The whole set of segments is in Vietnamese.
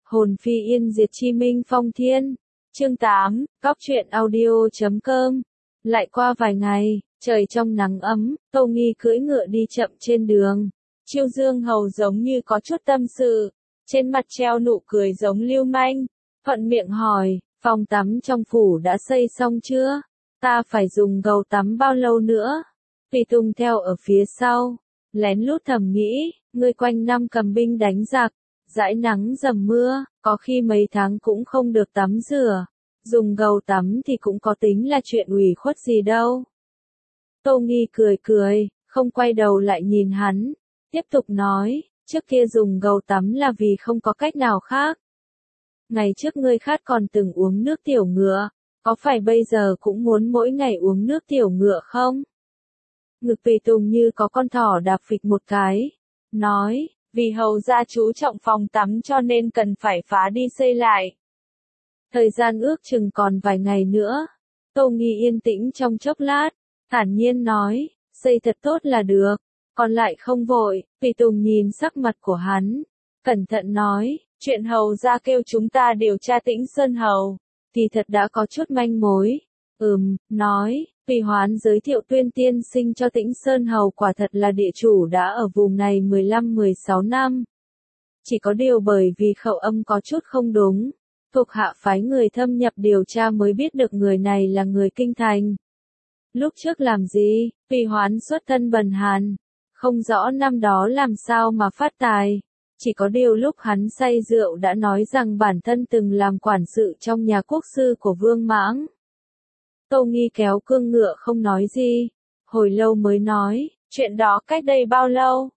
Hồn phi yên diệt chi minh phong thiên. Chương 8, Cóc truyện audio.com. Lại qua vài ngày, trời trong nắng ấm, Tô Nghi cưỡi ngựa đi chậm trên đường. Chiêu Dương Hầu giống như có chút tâm sự, trên mặt treo nụ cười giống lưu manh, thuận miệng hỏi, phòng tắm trong phủ đã xây xong chưa? Ta phải dùng gầu tắm bao lâu nữa? Tùy Tùng theo ở phía sau, lén lút thầm nghĩ, ngươi quanh năm cầm binh đánh giặc, dãi nắng dầm mưa, có khi mấy tháng cũng không được tắm rửa. Dùng gầu tắm thì cũng có tính là chuyện ủy khuất gì đâu. Tô Nghi cười cười, không quay đầu lại nhìn hắn, tiếp tục nói, trước kia dùng gầu tắm là vì không có cách nào khác. Ngày trước ngươi khát còn từng uống nước tiểu ngựa, có phải bây giờ cũng muốn mỗi ngày uống nước tiểu ngựa không? Ngực Tùy Tùng như có con thỏ đạp phịch một cái, nói, vì hầu gia chú trọng phòng tắm cho nên cần phải phá đi xây lại. Thời gian ước chừng còn vài ngày nữa. Tô Nghi yên tĩnh trong chốc lát, thản nhiên nói, xây thật tốt là được, còn lại không vội. Tùy Tùng nhìn sắc mặt của hắn, cẩn thận nói, chuyện hầu gia kêu chúng ta điều tra Tĩnh Sơn Hầu, thì thật đã có chút manh mối. Nói, Tùy Hoán giới thiệu Tuyên tiên sinh cho Tĩnh Sơn Hầu quả thật là địa chủ đã ở vùng này 15-16 năm. Chỉ có điều bởi vì khẩu âm có chút không đúng, thuộc hạ phái người thâm nhập điều tra mới biết được người này là người kinh thành. Lúc trước làm gì, Tùy Hoán xuất thân bần hàn, không rõ năm đó làm sao mà phát tài. Chỉ có điều lúc hắn say rượu đã nói rằng bản thân từng làm quản sự trong nhà quốc sư của Vương Mãng. Tô Nghi kéo cương ngựa không nói gì, hồi lâu mới nói, chuyện đó cách đây bao lâu?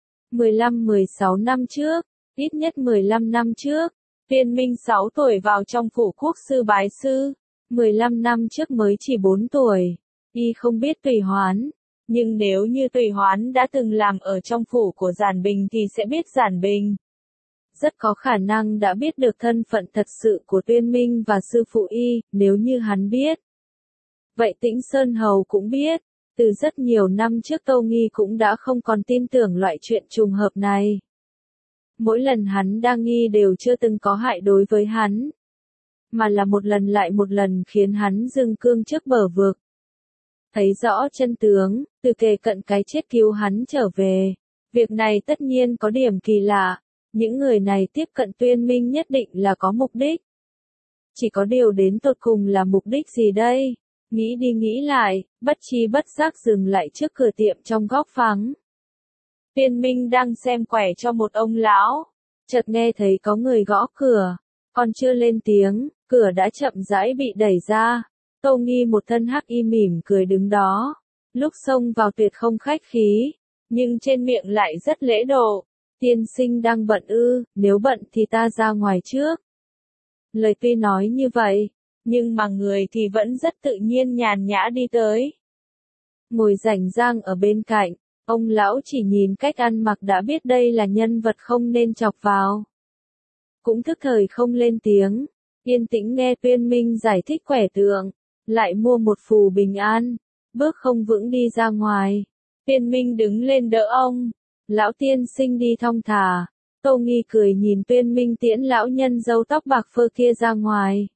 15-16 năm trước, ít nhất 15 năm trước. Viên Minh 6 tuổi vào trong phủ quốc sư bái sư, 15 năm trước mới chỉ 4 tuổi. Y không biết Tùy Hoán, nhưng nếu như Tùy Hoán đã từng làm ở trong phủ của Giản Bình thì sẽ biết Giản Bình. Rất có khả năng đã biết được thân phận thật sự của Tuyên Minh và sư phụ Y, nếu như hắn biết. Vậy Tĩnh Sơn Hầu cũng biết, từ rất nhiều năm trước Tô Nghi cũng đã không còn tin tưởng loại chuyện trùng hợp này. Mỗi lần hắn đa nghi đều chưa từng có hại đối với hắn, mà là một lần lại một lần khiến hắn dừng cương trước bờ vực. Thấy rõ chân tướng, từ kề cận cái chết cứu hắn trở về. Việc này tất nhiên có điểm kỳ lạ, những người này tiếp cận Tuyên Minh nhất định là có mục đích. Chỉ có điều đến tột cùng là mục đích gì đây? Nghĩ đi nghĩ lại, bất tri bất giác dừng lại trước cửa tiệm trong góc vắng. Tuyên Minh đang xem quẻ cho một ông lão, chợt nghe thấy có người gõ cửa, còn chưa lên tiếng, cửa đã chậm rãi bị đẩy ra. Tô Nghi một thân hắc y mỉm cười đứng đó, lúc xông vào tuyệt không khách khí, nhưng trên miệng lại rất lễ độ. Tiên sinh đang bận ư, nếu bận thì ta ra ngoài trước. Lời tuy nói như vậy, nhưng mà người thì vẫn rất tự nhiên nhàn nhã đi tới. Ngồi rảnh rang ở bên cạnh, ông lão chỉ nhìn cách ăn mặc đã biết đây là nhân vật không nên chọc vào. Cũng thức thời không lên tiếng, yên tĩnh nghe Tuyên Minh giải thích quẻ tượng, lại mua một phù bình an, bước không vững đi ra ngoài. Tuyên Minh đứng lên đỡ ông, lão tiên sinh đi thong thả. Tô Nghi cười nhìn Tuyên Minh tiễn lão nhân râu tóc bạc phơ kia ra ngoài.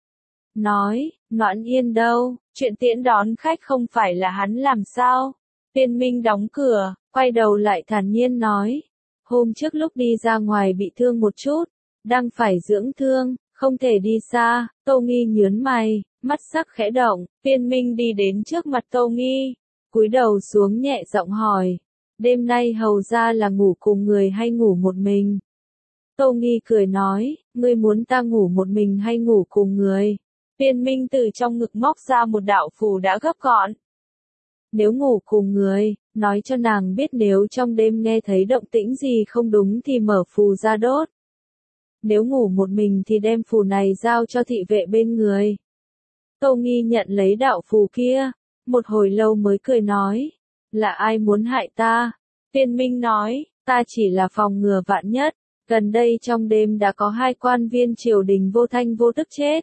Nói, Noãn Yên đâu, chuyện tiễn đón khách không phải là hắn làm sao? Tuyên Minh đóng cửa, quay đầu lại thản nhiên nói, hôm trước lúc đi ra ngoài bị thương một chút, đang phải dưỡng thương, không thể đi xa. Tô Nghi nhướng mày, mắt sắc khẽ động. Tuyên Minh đi đến trước mặt Tô Nghi, cúi đầu xuống nhẹ giọng hỏi, đêm nay hầu ra là ngủ cùng người hay ngủ một mình? Tô Nghi cười nói, ngươi muốn ta ngủ một mình hay ngủ cùng người? Tuyên Minh từ trong ngực móc ra một đạo phù đã gấp gọn. Nếu ngủ cùng người, nói cho nàng biết nếu trong đêm nghe thấy động tĩnh gì không đúng thì mở phù ra đốt. Nếu ngủ một mình thì đem phù này giao cho thị vệ bên người. Tô Nghi nhận lấy đạo phù kia, một hồi lâu mới cười nói, là ai muốn hại ta? Tuyên Minh nói, ta chỉ là phòng ngừa vạn nhất, gần đây trong đêm đã có 2 quan viên triều đình vô thanh vô tức chết.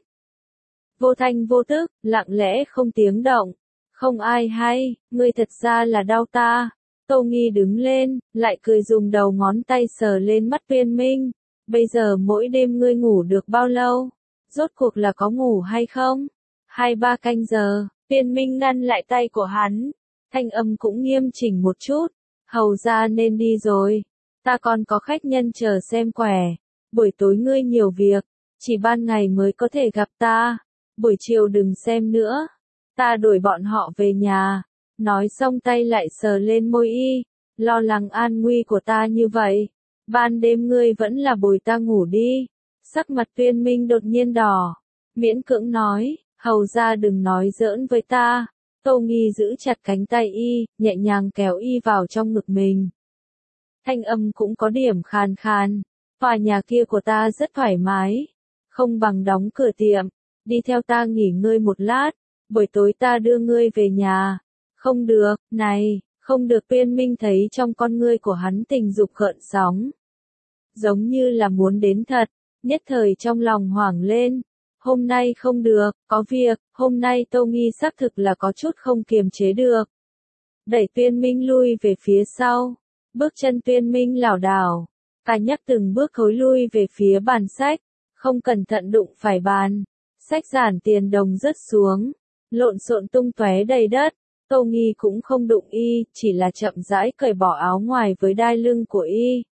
Vô thanh vô tức, lặng lẽ không tiếng động, không ai hay, ngươi thật ra là đau ta. Tô Nghi đứng lên, lại cười dùng đầu ngón tay sờ lên mắt Tuyên Minh, Bây giờ mỗi đêm ngươi ngủ được bao lâu? Rốt cuộc là có ngủ hay không? 2-3 canh giờ, Tuyên Minh ngăn lại tay của hắn. Thanh âm cũng nghiêm chỉnh một chút. Hầu ra nên đi rồi. Ta còn có khách nhân chờ xem quẻ. Buổi tối ngươi nhiều việc. Chỉ ban ngày mới có thể gặp ta. Buổi chiều đừng xem nữa. Ta đuổi bọn họ về nhà. Nói xong tay lại sờ lên môi y. Lo lắng an nguy của ta như vậy. Ban đêm ngươi vẫn là bồi ta ngủ đi. Sắc mặt Tuyên Minh đột nhiên đỏ. Miễn cưỡng nói, hầu ra đừng nói giỡn với ta. Tô Nghi giữ chặt cánh tay y, nhẹ nhàng kéo y vào trong ngực mình. Thanh âm cũng có điểm khàn khàn. Tòa nhà kia của ta rất thoải mái. Không bằng đóng cửa tiệm. Đi theo ta nghỉ ngơi một lát. Buổi tối ta đưa ngươi về nhà. Không được, này, không được. Tuyên Minh thấy trong con ngươi của hắn tình dục gợn sóng. Giống như là muốn đến thật. Nhất thời trong lòng hoảng lên. Hôm nay không được, có việc. Hôm nay Tô Nghi xác thực là có chút không kiềm chế được. Đẩy Tuyên Minh lui về phía sau. Bước chân Tuyên Minh lảo đảo. Cả nhắc từng bước thối lui về phía bàn sách. Không cẩn thận đụng phải bàn. Sách giản tiền đồng rớt xuống. Lộn xộn tung tóe đầy đất. Tô Nghi cũng không đụng y, chỉ là chậm rãi cởi bỏ áo ngoài với đai lưng của y.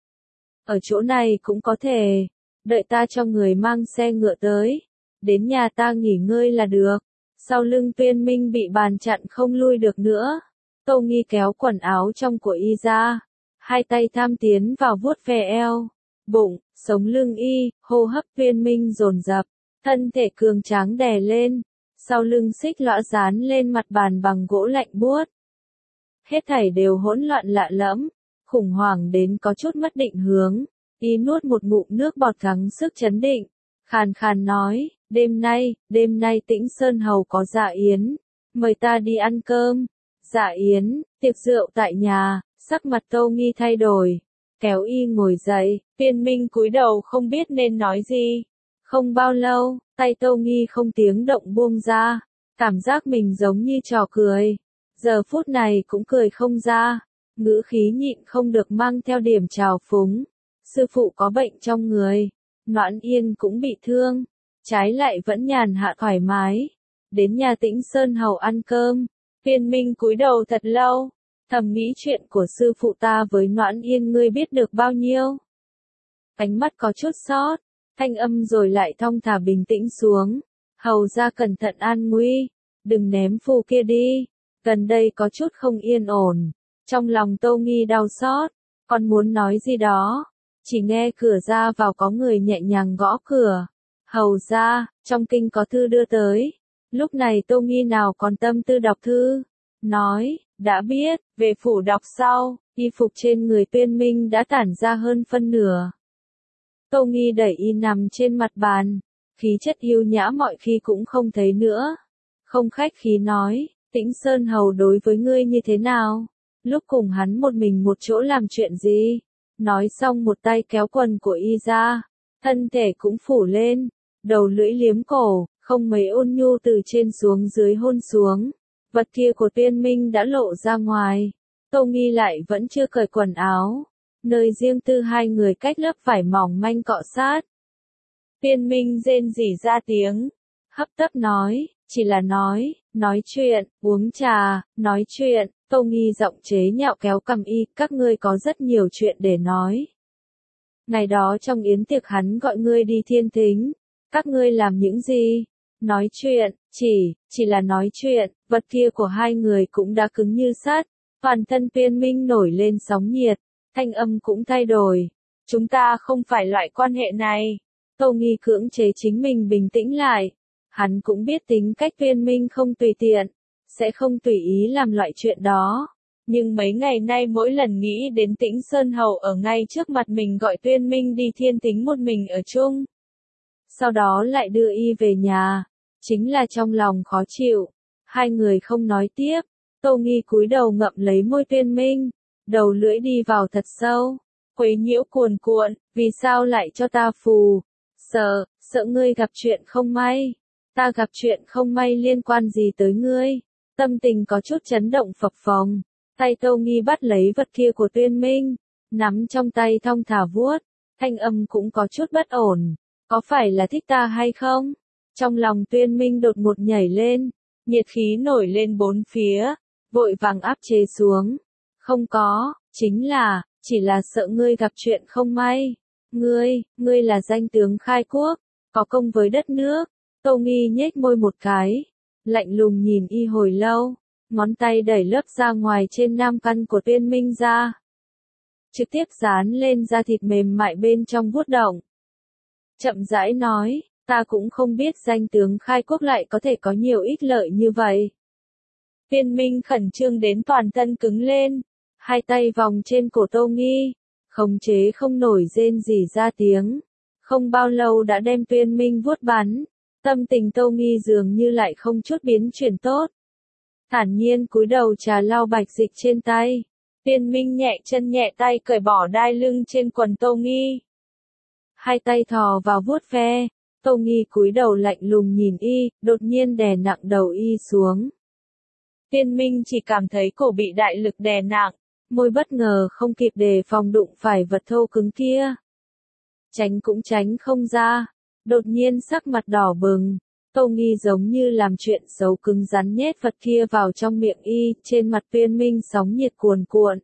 Ở chỗ này cũng có thể. Đợi ta cho người mang xe ngựa tới. Đến nhà ta nghỉ ngơi là được. Sau lưng Tuyên Minh bị bàn chặn không lui được nữa. Tô Nghi kéo quần áo trong của y ra. Hai tay tham tiến vào vuốt ve eo, bụng, sống lưng y, hô hấp Tuyên Minh dồn dập. Thân thể cường tráng đè lên. Sau lưng xích lõa dán lên mặt bàn bằng gỗ lạnh buốt. Hết thảy đều hỗn loạn lạ lẫm. Khủng hoảng đến có chút mất định hướng. Y nuốt một ngụm nước bọt gắng sức chấn định. Khàn khàn nói, đêm nay Tĩnh Sơn Hầu có dạ yến. Mời ta đi ăn cơm. Dạ yến, tiệc rượu tại nhà. Sắc mặt Tô Nghi thay đổi. Kéo y ngồi dậy. Tuyên Minh cúi đầu không biết nên nói gì. Không bao lâu, tay Tô Nghi không tiếng động buông ra. Cảm giác mình giống như trò cười. Giờ phút này cũng cười không ra. Ngữ khí nhịn không được mang theo điểm trào phúng. Sư phụ có bệnh trong người. Noãn Yên cũng bị thương. Trái lại vẫn nhàn hạ thoải mái. Đến nhà Tĩnh Sơn Hầu ăn cơm. Tuyên Minh cúi đầu thật lâu. Thầm nghĩ chuyện của sư phụ ta với Noãn Yên ngươi biết được bao nhiêu. Ánh mắt có chút sót. Thanh âm rồi lại thong thả bình tĩnh xuống. Hầu ra cẩn thận an nguy. Đừng ném phù kia đi. Gần đây có chút không yên ổn. Trong lòng Tô Nghi đau xót. Còn muốn nói gì đó. Chỉ nghe cửa ra vào có người nhẹ nhàng gõ cửa. Hầu ra, trong kinh có thư đưa tới. Lúc này Tô Nghi nào còn tâm tư đọc thư. Nói, đã biết, về phủ đọc sau. Y phục trên người Tuyên Minh đã tản ra hơn phân nửa. Tô Nghi đẩy y nằm trên mặt bàn. Khí chất yêu nhã mọi khi cũng không thấy nữa. Không khách khí nói, Tĩnh Sơn Hầu đối với ngươi như thế nào? Lúc cùng hắn một mình một chỗ làm chuyện gì? Nói xong một tay kéo quần của y ra. Thân thể cũng phủ lên. Đầu lưỡi liếm cổ, không mấy ôn nhu từ trên xuống dưới hôn xuống. Vật kia của Tuyên Minh đã lộ ra ngoài. Tô Nghi lại vẫn chưa cởi quần áo. Nơi riêng tư hai người cách lớp vải mỏng manh cọ sát. Tuyên Minh rên rỉ ra tiếng. Hấp tấp nói, chỉ là nói chuyện, uống trà, nói chuyện. Tô Nghi giọng chế nhạo kéo cằm y, các ngươi có rất nhiều chuyện để nói. Ngày đó trong yến tiệc hắn gọi ngươi đi Thiên Thính. Các ngươi làm những gì? Nói chuyện, chỉ là nói chuyện. Vật kia của hai người cũng đã cứng như sắt. Toàn thân Tuyên Minh nổi lên sóng nhiệt. Thanh âm cũng thay đổi. Chúng ta không phải loại quan hệ này. Tô Nghi cưỡng chế chính mình bình tĩnh lại. Hắn cũng biết tính cách Tuyên Minh không tùy tiện. Sẽ không tùy ý làm loại chuyện đó. Nhưng mấy ngày nay mỗi lần nghĩ đến Tĩnh Sơn Hầu ở ngay trước mặt mình gọi Tuyên Minh đi Thiên Thính một mình ở chung. Sau đó lại đưa y về nhà. Chính là trong lòng khó chịu. Hai người không nói tiếp. Tô Nghi cúi đầu ngậm lấy môi Tuyên Minh. Đầu lưỡi đi vào thật sâu. Quấy nhiễu cuồn cuộn. Vì sao lại cho ta phù? Sợ ngươi gặp chuyện không may. Ta gặp chuyện không may liên quan gì tới ngươi? Tâm tình có chút chấn động phập phồng. Tay Tô Nghi bắt lấy vật kia của Tuyên Minh. Nắm trong tay thong thả vuốt. thanh âm cũng có chút bất ổn. Có phải là thích ta hay không? Trong lòng Tuyên Minh đột ngột nhảy lên, nhiệt khí nổi lên bốn phía, vội vàng áp chế xuống. Không có, chỉ là sợ ngươi gặp chuyện không may. Ngươi là danh tướng khai quốc, có công với đất nước. Tô Nghi nhếch môi một cái, lạnh lùng nhìn y hồi lâu, ngón tay đẩy lớp da ngoài trên nam căn của Tuyên Minh ra. Trực tiếp dán lên da thịt mềm mại bên trong vuốt động. Chậm rãi nói, ta cũng không biết danh tướng khai quốc lại có thể có nhiều ích lợi như vậy. Tuyên Minh khẩn trương đến toàn thân cứng lên, hai tay vòng trên cổ Tô Nghi, khống chế không nổi rên rỉ ra tiếng. Không bao lâu đã đem Tuyên Minh vuốt bắn, tâm tình Tô Nghi dường như lại không chút biến chuyển tốt. Thản nhiên cúi đầu trà lau bạch dịch trên tay. Tuyên Minh nhẹ chân nhẹ tay cởi bỏ đai lưng trên quần Tô Nghi. Hai tay thò vào vuốt ve, Tô Nghi cúi đầu lạnh lùng nhìn y, đột nhiên đè nặng đầu y xuống. Tuyên Minh chỉ cảm thấy cổ bị đại lực đè nặng, môi bất ngờ không kịp đề phòng đụng phải vật thô cứng kia. Tránh cũng tránh không ra, đột nhiên sắc mặt đỏ bừng. Tô Nghi giống như làm chuyện xấu cứng rắn nhét vật kia vào trong miệng y, trên mặt Tuyên Minh sóng nhiệt cuồn cuộn.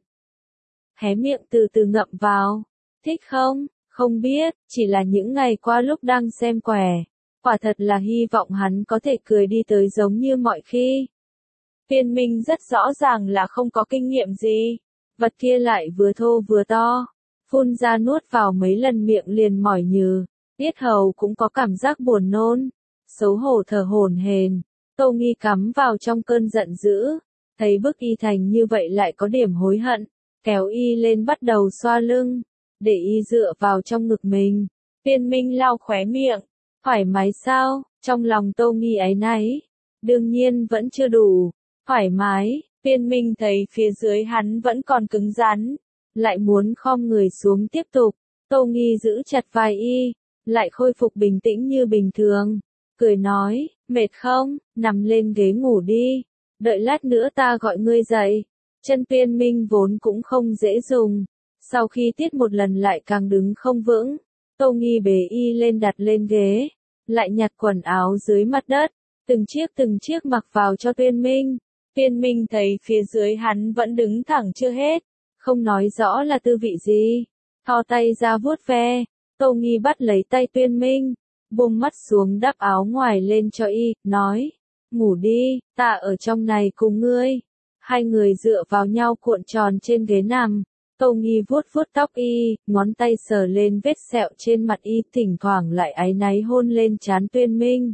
Hé miệng từ từ ngậm vào. Thích không? Không biết, chỉ là những ngày qua lúc đang xem quẻ. Quả thật là hy vọng hắn có thể cười đi tới giống như mọi khi. Tuyên Minh rất rõ ràng là không có kinh nghiệm gì. Vật kia lại vừa thô vừa to. Phun ra nuốt vào mấy lần miệng liền mỏi nhừ. Yết hầu cũng có cảm giác buồn nôn. Xấu hổ thở hổn hển. Tô Nghi cắm vào trong cơn giận dữ. Thấy bức y thành như vậy lại có điểm hối hận. Kéo y lên bắt đầu xoa lưng. Để y dựa vào trong ngực mình. Tuyên Minh lau khóe miệng. Thoải mái sao? Trong lòng Tô Nghi áy náy. Đương nhiên vẫn chưa đủ. Thoải mái. Tuyên Minh thấy phía dưới hắn vẫn còn cứng rắn. Lại muốn khom người xuống tiếp tục. Tô Nghi giữ chặt vai y. Lại khôi phục bình tĩnh như bình thường. Cười nói, mệt không? Nằm lên ghế ngủ đi. Đợi lát nữa ta gọi ngươi dậy. Chân Tuyên Minh vốn cũng không dễ dùng. Sau khi tiết một lần lại càng đứng không vững. Tô Nghi bế y lên đặt lên ghế. Lại nhặt quần áo dưới mặt đất. Từng chiếc mặc vào cho Tuyên Minh. Tuyên Minh thấy phía dưới hắn vẫn đứng thẳng chưa hết. Không nói rõ là tư vị gì. Thò tay ra vuốt ve. Tô Nghi bắt lấy tay Tuyên Minh. Buông mắt xuống đắp áo ngoài lên cho y, nói. Ngủ đi, ta ở trong này cùng ngươi. Hai người dựa vào nhau cuộn tròn trên ghế nằm. Tô Nghi vuốt vuốt tóc y, ngón tay sờ lên vết sẹo trên mặt y, thỉnh thoảng lại áy náy hôn lên trán Tuyên Minh.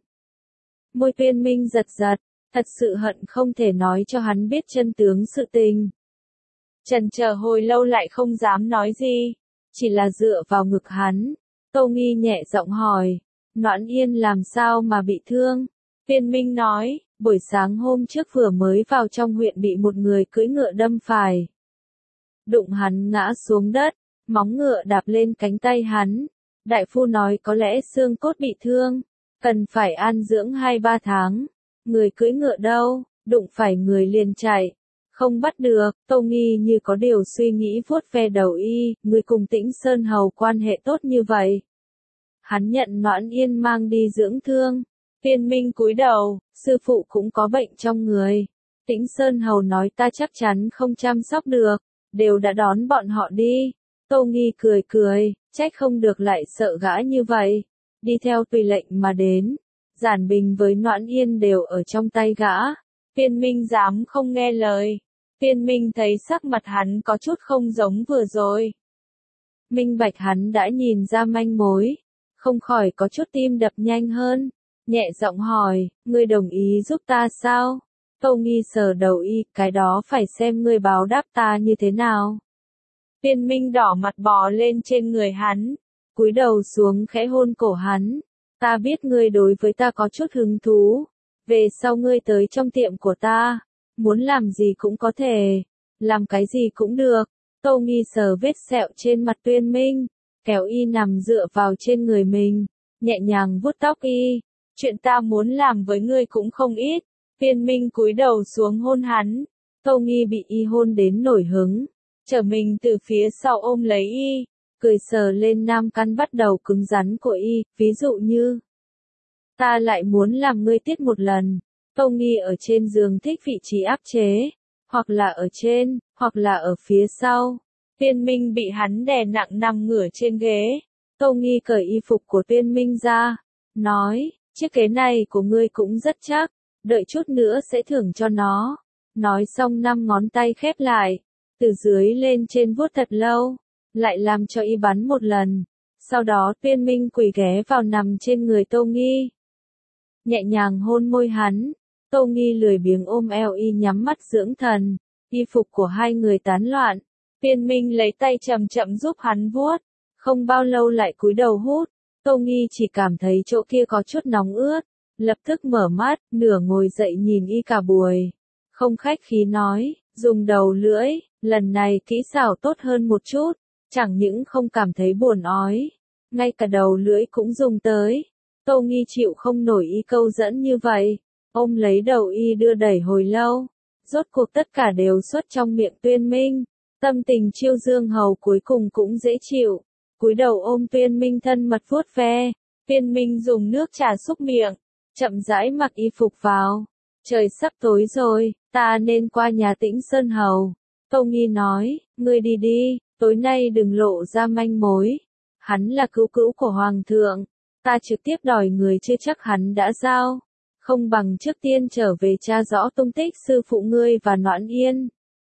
Môi Tuyên Minh giật giật, thật sự hận không thể nói cho hắn biết chân tướng sự tình. Chần chờ hồi lâu lại không dám nói gì, chỉ là dựa vào ngực hắn. Tô Nghi nhẹ giọng hỏi, Noãn Yên làm sao mà bị thương? Tuyên Minh nói, buổi sáng hôm trước vừa mới vào trong huyện bị một người cưỡi ngựa đâm phải. Đụng hắn ngã xuống đất, móng ngựa đạp lên cánh tay hắn. Đại phu nói có lẽ xương cốt bị thương, cần phải an dưỡng 2-3 tháng. Người cưỡi ngựa đâu, đụng phải người liền chạy. Không bắt được. Tô Nghi như có điều suy nghĩ vuốt ve đầu y, người cùng Tĩnh Sơn Hầu quan hệ tốt như vậy. Hắn nhận Noãn Yên mang đi dưỡng thương. Tuyên Minh cúi đầu, sư phụ cũng có bệnh trong người. Tĩnh Sơn Hầu nói ta chắc chắn không chăm sóc được, đều đã đón bọn họ đi. Tô Nghi cười, trách không được lại sợ gã như vậy. Đi theo tùy lệnh mà đến. Giản Bình với Noãn Yên đều ở trong tay gã. Tuyên Minh dám không nghe lời. Tuyên Minh thấy sắc mặt hắn có chút không giống vừa rồi. Minh bạch hắn đã nhìn ra manh mối. Không khỏi có chút tim đập nhanh hơn. Nhẹ giọng hỏi, ngươi đồng ý giúp ta sao? Tô Nghi sờ đầu y, cái đó phải xem ngươi báo đáp ta như thế nào. Tuyên Minh đỏ mặt bò lên trên người hắn. Cúi đầu xuống khẽ hôn cổ hắn. Ta biết ngươi đối với ta có chút hứng thú. Về sau ngươi tới trong tiệm của ta. Muốn làm gì cũng có thể. Làm cái gì cũng được. Tô Nghi sờ vết sẹo trên mặt Tuyên Minh. Kéo y nằm dựa vào trên người mình. Nhẹ nhàng vuốt tóc y. Chuyện ta muốn làm với ngươi cũng không ít. Tuyên Minh cúi đầu xuống hôn hắn. Tô Nghi bị y hôn đến nổi hứng. Trở mình từ phía sau ôm lấy y. cười sờ lên nam căn bắt đầu cứng rắn của y, ví dụ như, ta lại muốn làm ngươi tiết một lần. Tô Nghi ở trên giường thích vị trí áp chế, hoặc là ở trên, hoặc là ở phía sau. Tuyên Minh bị hắn đè nặng nằm ngửa trên ghế. Tô Nghi cởi y phục của Tuyên Minh ra, nói, chiếc ghế này của ngươi cũng rất chắc, đợi chút nữa sẽ thưởng cho nó. Nói xong 5 ngón tay khép lại, từ dưới lên trên vuốt thật lâu, lại làm cho y bắn một lần. Sau đó Tuyên Minh quỳ ghé vào nằm trên người Tô Nghi, nhẹ nhàng hôn môi hắn. Tô Nghi lười biếng ôm eo y nhắm mắt dưỡng thần. Y phục của hai người tán loạn. Tuyên Minh lấy tay chậm chậm giúp hắn vuốt, không bao lâu lại cúi đầu hút. Tô Nghi chỉ cảm thấy chỗ kia có chút nóng ướt, lập tức mở mắt, nửa ngồi dậy nhìn y cả buổi. Không khách khí nói, dùng đầu lưỡi, lần này kỹ xảo tốt hơn một chút, chẳng những không cảm thấy buồn ói, ngay cả đầu lưỡi cũng dùng tới. Tô Nghi chịu không nổi y câu dẫn như vậy, ôm lấy đầu y đưa đẩy hồi lâu, rốt cuộc tất cả đều xuất trong miệng Tuyên Minh. Tâm tình Chiêu Dương Hầu cuối cùng cũng dễ chịu, cúi đầu ôm Tuyên Minh thân mật vuốt ve. Tuyên Minh dùng nước trà xúc miệng, chậm rãi mặc y phục vào. Trời sắp tối rồi, ta nên qua nhà Tĩnh Sơn Hầu. Tô Nghi nói, ngươi đi đi, tối nay đừng lộ ra manh mối. Hắn là cứu cữu của Hoàng thượng, ta trực tiếp đòi người chưa chắc hắn đã giao. Không bằng trước tiên trở về tra rõ tung tích sư phụ ngươi và Noãn Yên.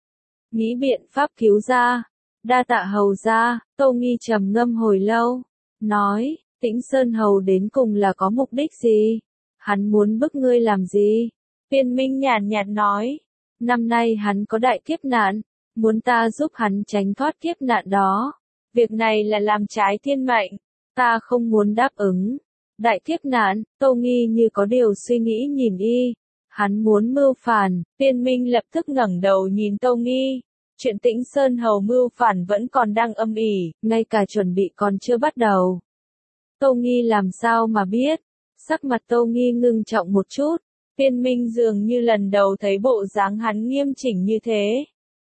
Nghĩ biện pháp cứu ra. Đa tạ hầu gia. Tô Nghi trầm ngâm hồi lâu, nói, Tĩnh Sơn Hầu đến cùng là có mục đích gì? Hắn muốn bức ngươi làm gì? Tuyên Minh nhàn nhạt nói, năm nay hắn có đại kiếp nạn, muốn ta giúp hắn tránh thoát kiếp nạn đó. Việc này là làm trái thiên mệnh, ta không muốn đáp ứng. Đại kiếp nạn. Tô Nghi như có điều suy nghĩ nhìn y. Hắn muốn mưu phản. Tuyên Minh lập tức ngẩng đầu nhìn Tô Nghi. Chuyện Tĩnh Sơn Hầu mưu phản vẫn còn đang âm ỉ, ngay cả chuẩn bị còn chưa bắt đầu. Tô Nghi làm sao mà biết? Sắc mặt Tô Nghi ngưng trọng một chút. Tuyên Minh dường như lần đầu thấy bộ dáng hắn nghiêm chỉnh như thế.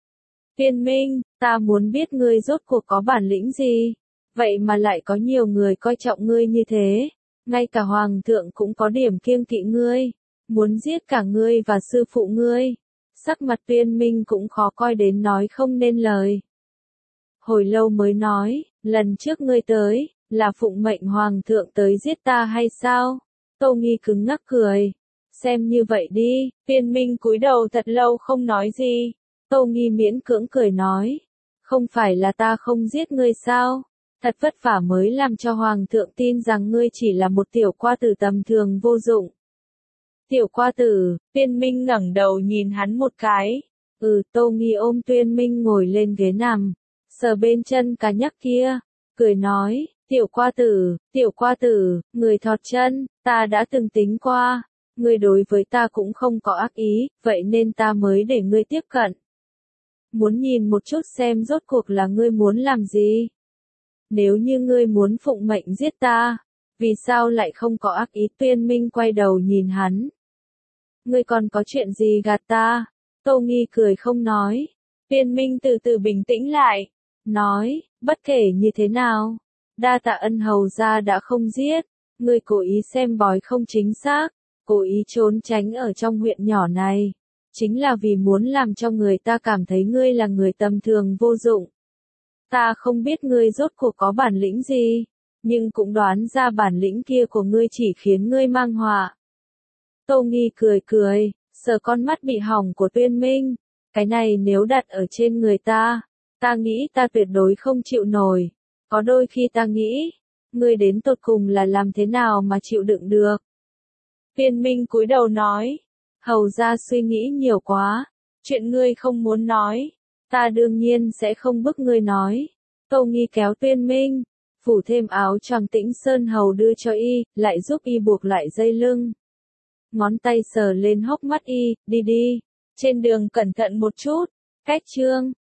Tuyên Minh, ta muốn biết ngươi rốt cuộc có bản lĩnh gì? Vậy mà lại có nhiều người coi trọng ngươi như thế. Ngay cả Hoàng thượng cũng có điểm kiêng kỵ ngươi, muốn giết cả ngươi và sư phụ ngươi. Sắc mặt Tuyên Minh cũng khó coi đến nói không nên lời. Hồi lâu mới nói, lần trước ngươi tới, là phụng mệnh Hoàng thượng tới giết ta hay sao? Tô Nghi cứng ngắc cười. Xem như vậy đi. Tuyên Minh cúi đầu thật lâu không nói gì. Tô Nghi miễn cưỡng cười nói, không phải là ta không giết ngươi sao? Thật vất vả mới làm cho Hoàng thượng tin rằng ngươi chỉ là một tiểu qua tử tầm thường vô dụng. Tiểu qua tử. Tuyên Minh ngẩng đầu nhìn hắn một cái. Tô Nghi ôm Tuyên Minh ngồi lên ghế nằm, sờ bên chân cá nhắc kia, cười nói, tiểu qua tử, người thọt chân, ta đã từng tính qua, ngươi đối với ta cũng không có ác ý, vậy nên ta mới để ngươi tiếp cận. Muốn nhìn một chút xem rốt cuộc là ngươi muốn làm gì. Nếu như ngươi muốn phụng mệnh giết ta, vì sao lại không có ác ý? Tuyên Minh quay đầu nhìn hắn. Ngươi còn có chuyện gì gạt ta? Tô Nghi cười không nói. Tuyên Minh từ từ bình tĩnh lại, nói, bất kể như thế nào, đa tạ ân hầu gia đã không giết, ngươi cố ý xem bói không chính xác, cố ý trốn tránh ở trong huyện nhỏ này, chính là vì muốn làm cho người ta cảm thấy ngươi là người tầm thường vô dụng. Ta không biết ngươi rốt cuộc có bản lĩnh gì, nhưng cũng đoán ra bản lĩnh kia của ngươi chỉ khiến ngươi mang họa. Tô Nghi cười, sờ con mắt bị hỏng của Tuyên Minh. Cái này nếu đặt ở trên người ta nghĩ ta tuyệt đối không chịu nổi. Có đôi khi ta nghĩ, ngươi đến tột cùng là làm thế nào mà chịu đựng được. Tuyên Minh cúi đầu nói, hầu gia suy nghĩ nhiều quá, chuyện ngươi không muốn nói, ta đương nhiên sẽ không bức ngươi nói. Tô Nghi kéo Tuyên Minh, phủ thêm áo choàng Tĩnh Sơn Hầu đưa cho y, lại giúp y buộc lại dây lưng. Ngón tay sờ lên hốc mắt y, đi đi, trên đường cẩn thận một chút. Cách chương